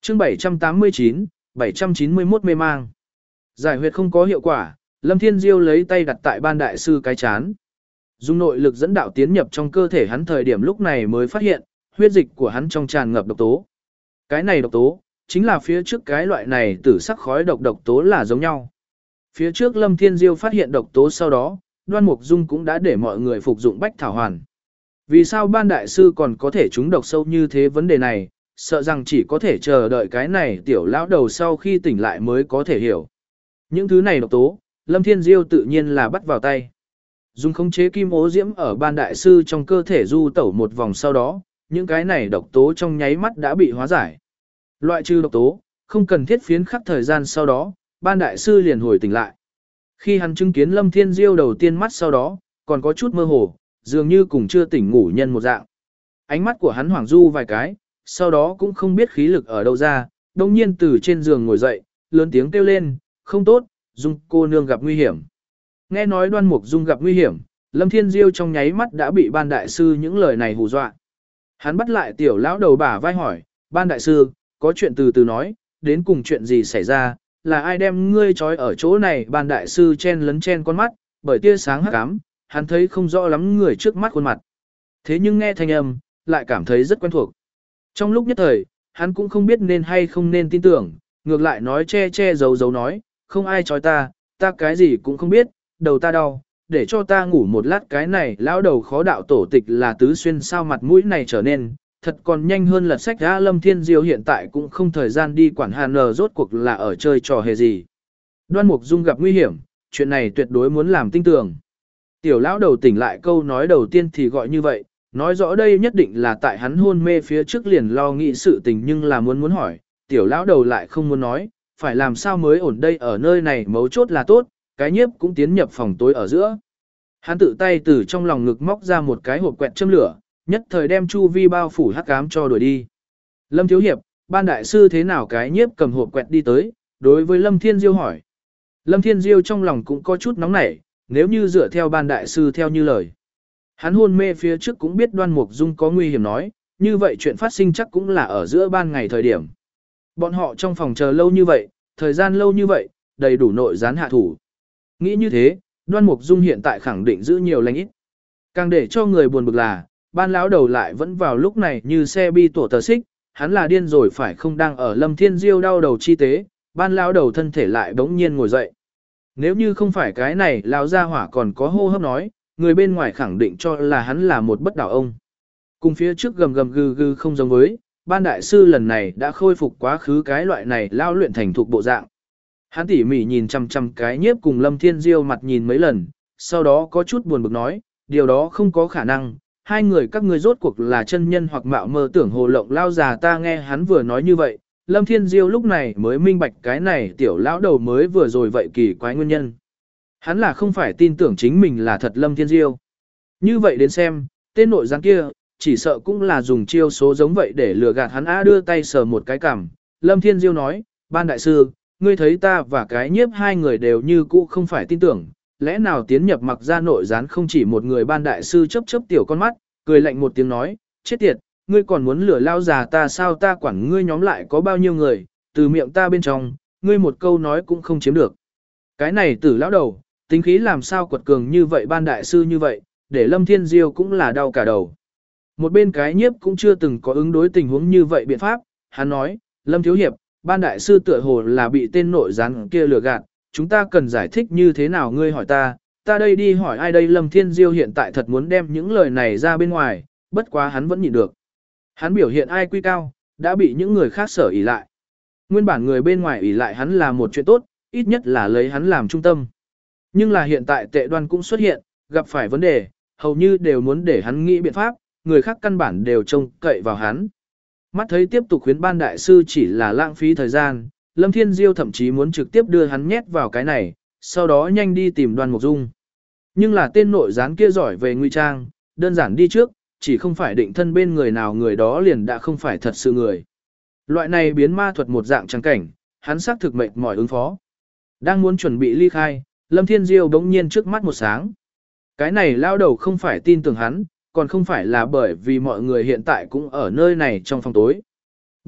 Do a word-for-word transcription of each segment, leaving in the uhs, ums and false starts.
chương bảy trăm tám mươi chín, bảy trăm chín mươi mốt mê mang. Giải huyệt không có hiệu quả, Lâm Thiên Diêu lấy tay đặt tại ban đại sư cái chán. Dùng nội lực dẫn đạo tiến nhập trong cơ thể hắn thời điểm lúc này mới phát hiện, huyết dịch của hắn trong tràn ngập độc tố. Cái này độc tố, chính là phía trước cái loại này tử sắc khói độc độc tố là giống nhau. Phía trước Lâm Thiên Diêu phát hiện độc tố sau đó, Đoan Mục Dung cũng đã để mọi người phục dụng bách thảo hoàn. Vì sao ban đại sư còn có thể trúng độc sâu như thế vấn đề này, sợ rằng chỉ có thể chờ đợi cái này tiểu lão đầu sau khi tỉnh lại mới có thể hiểu. Những thứ này độc tố, Lâm Thiên Diêu tự nhiên là bắt vào tay. Dùng khống chế kim ố diễm ở ban đại sư trong cơ thể du tẩu một vòng sau đó, những cái này độc tố trong nháy mắt đã bị hóa giải. Loại trừ độc tố, không cần thiết phiến khắc thời gian sau đó, ban đại sư liền hồi tỉnh lại. Khi hắn chứng kiến Lâm Thiên Diêu đầu tiên mắt sau đó, còn có chút mơ hồ, dường như cùng chưa tỉnh ngủ nhân một dạng. Ánh mắt của hắn hoảng du vài cái, sau đó cũng không biết khí lực ở đâu ra, đồng nhiên từ trên giường ngồi dậy, lớn tiếng kêu lên, không tốt, Dung cô nương gặp nguy hiểm. Nghe nói Đoan Mục Dung gặp nguy hiểm, Lâm Thiên Diêu trong nháy mắt đã bị ban đại sư những lời này hù dọa. Hắn bắt lại tiểu lão đầu bả vai hỏi, ban đại sư, có chuyện từ từ nói, đến cùng chuyện gì xảy ra, là ai đem ngươi trói ở chỗ này. Ban đại sư chen lấn chen con mắt, bởi tia sáng hắc ám, hắn thấy không rõ lắm người trước mắt khuôn mặt. Thế nhưng nghe thanh âm, lại cảm thấy rất quen thuộc. Trong lúc nhất thời, hắn cũng không biết nên hay không nên tin tưởng, ngược lại nói che che giấu giấu nói, không ai trói ta, ta cái gì cũng không biết, đầu ta đau, để cho ta ngủ một lát. Cái này lão đầu khó đạo tổ tịch là tứ xuyên sao mặt mũi này trở nên, thật còn nhanh hơn lật sách ra. Lâm Thiên Diêu hiện tại cũng không thời gian đi quản hàn nờ rốt cuộc là ở chơi trò hề gì. Đoan Mục Dung gặp nguy hiểm, chuyện này tuyệt đối muốn làm tinh tường. Tiểu lão đầu tỉnh lại câu nói đầu tiên thì gọi như vậy, nói rõ đây nhất định là tại hắn hôn mê phía trước liền lo nghĩ sự tình nhưng là muốn muốn hỏi, tiểu lão đầu lại không muốn nói, phải làm sao mới ổn đây ở nơi này mấu chốt là tốt, cái nhiếp cũng tiến nhập phòng tối ở giữa. Hắn tự tay từ trong lòng ngực móc ra một cái hộp quẹt châm lửa, nhất thời đem chu vi bao phủ hắc ám cho đuổi đi. Lâm thiếu hiệp, ban đại sư thế nào? Cái nhiếp cầm hộp quẹt đi tới, đối với Lâm Thiên Diêu hỏi. Lâm Thiên Diêu trong lòng cũng có chút nóng nảy, nếu như dựa theo ban đại sư theo như lời. Hắn hôn mê phía trước cũng biết Đoan Mục Dung có nguy hiểm nói, như vậy chuyện phát sinh chắc cũng là ở giữa ban ngày thời điểm. Bọn họ trong phòng chờ lâu như vậy, thời gian lâu như vậy, đầy đủ nội gián hạ thủ. Nghĩ như thế, Đoan Mục Dung hiện tại khẳng định giữ nhiều lành ít. Càng để cho người buồn bực là, ban lão đầu lại vẫn vào lúc này như xe bi tổ tờ xích, hắn là điên rồi phải không? Đang ở Lâm Thiên Diêu đau đầu chi tế, ban lão đầu thân thể lại bỗng nhiên ngồi dậy. Nếu như không phải cái này lão gia hỏa còn có hô hấp nói, người bên ngoài khẳng định cho là hắn là một bất đảo ông. Cùng phía trước gầm gầm gừ gừ không giống với, ban đại sư lần này đã khôi phục quá khứ cái loại này lao luyện thành thục bộ dạng. Hắn tỉ mỉ nhìn chằm chằm cái nhiếp cùng Lâm Thiên Diêu mặt nhìn mấy lần, sau đó có chút buồn bực nói, điều đó không có khả năng, hai người các ngươi rốt cuộc là chân nhân hoặc mạo mơ tưởng hồ lộng lao già. Ta nghe hắn vừa nói như vậy, Lâm Thiên Diêu lúc này mới minh bạch cái này tiểu lão đầu mới vừa rồi vậy kỳ quái nguyên nhân. Hắn là không phải tin tưởng chính mình là thật Lâm Thiên Diêu. Như vậy đến xem, tên nội gián kia, chỉ sợ cũng là dùng chiêu số giống vậy để lừa gạt hắn. Á đưa tay sờ một cái cằm, Lâm Thiên Diêu nói, ban đại sư, ngươi thấy ta và cái nhiếp hai người đều như cũ không phải tin tưởng, lẽ nào tiến nhập mặc ra nội gián không chỉ một người? Ban đại sư chớp chớp tiểu con mắt, cười lạnh một tiếng nói, chết tiệt, ngươi còn muốn lừa lao già ta sao? Ta quản ngươi nhóm lại có bao nhiêu người, từ miệng ta bên trong, ngươi một câu nói cũng không chiếm được. Cái này tử lão đầu, tính khí làm sao quật cường như vậy? Ban đại sư như vậy, để Lâm Thiên Diêu cũng là đau cả đầu. Một bên cái nhiếp cũng chưa từng có ứng đối tình huống như vậy biện pháp, hắn nói, Lâm thiếu hiệp, ban đại sư tựa hồ là bị tên nội gián kia lừa gạt, chúng ta cần giải thích như thế nào? Ngươi hỏi ta, ta đây đi hỏi ai đây? Lâm Thiên Diêu hiện tại thật muốn đem những lời này ra bên ngoài, bất quá hắn vẫn nhịn được. Hắn biểu hiện ai quy cao, đã bị những người khác sở ỷ lại. Nguyên bản người bên ngoài ỷ lại hắn là một chuyện tốt, ít nhất là lấy hắn làm trung tâm. Nhưng là hiện tại Tệ Đoan cũng xuất hiện, gặp phải vấn đề, hầu như đều muốn để hắn nghĩ biện pháp, người khác căn bản đều trông cậy vào hắn. Mắt thấy tiếp tục khuyến ban đại sư chỉ là lãng phí thời gian, Lâm Thiên Diêu thậm chí muốn trực tiếp đưa hắn nhét vào cái này, sau đó nhanh đi tìm Đoan Mục Dung. Nhưng là tên nội gián kia giỏi về nguy trang, đơn giản đi trước, chỉ không phải định thân bên người nào người đó liền đã không phải thật sự người. Loại này biến ma thuật một dạng trắng cảnh, hắn xác thực mệt mỏi ứng phó. Đang muốn chuẩn bị ly khai, Lâm Thiên Diêu bỗng nhiên trước mắt một sáng. Cái này lao đầu không phải tin tưởng hắn, còn không phải là bởi vì mọi người hiện tại cũng ở nơi này trong phòng tối.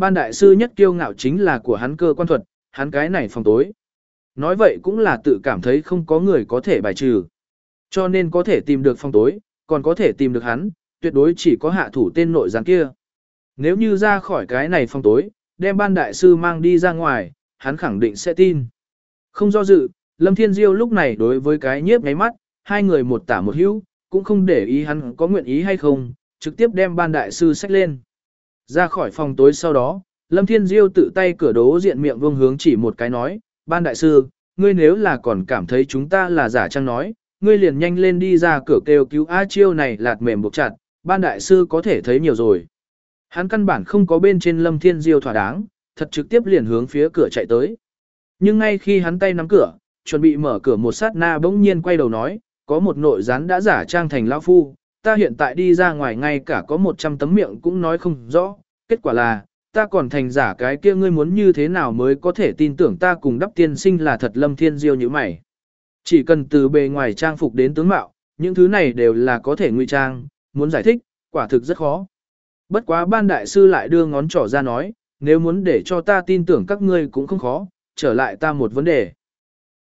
ban đại sư nhất kiêu ngạo chính là của hắn cơ quan thuật, hắn cái này phòng tối. Nói vậy cũng là tự cảm thấy không có người có thể bài trừ. Cho nên có thể tìm được phòng tối, còn có thể tìm được hắn, tuyệt đối chỉ có hạ thủ tên nội gián kia. Nếu như ra khỏi cái này phòng tối, đem ban đại sư mang đi ra ngoài, hắn khẳng định sẽ tin. Không do dự, Lâm Thiên Diêu lúc này đối với cái nhiếp ngáy mắt, hai người một tả một hữu, cũng không để ý hắn có nguyện ý hay không, trực tiếp đem ban đại sư xách lên. Ra khỏi phòng tối sau đó, Lâm Thiên Diêu tự tay cửa đố diện miệng vương hướng chỉ một cái nói, ban đại sư, ngươi nếu là còn cảm thấy chúng ta là giả trang nói, ngươi liền nhanh lên đi ra cửa kêu cứu A Chiêu này lạt mềm buộc chặt, ban đại sư có thể thấy nhiều rồi. Hắn căn bản không có bên trên Lâm Thiên Diêu thỏa đáng, thật trực tiếp liền hướng phía cửa chạy tới. Nhưng ngay khi hắn tay nắm cửa, chuẩn bị mở cửa một sát na bỗng nhiên quay đầu nói, có một nội gián đã giả trang thành lão phu, ta hiện tại đi ra ngoài ngay cả có một trăm tấm miệng cũng nói không rõ, kết quả là, ta còn thành giả cái kia ngươi muốn như thế nào mới có thể tin tưởng ta cùng đắp tiên sinh là thật. Lâm Thiên Diêu như mày. Chỉ cần từ bề ngoài trang phục đến tướng mạo, những thứ này đều là có thể ngụy trang, muốn giải thích, quả thực rất khó. Bất quá ban đại sư lại đưa ngón trỏ ra nói, nếu muốn để cho ta tin tưởng các ngươi cũng không khó, trở lại ta một vấn đề.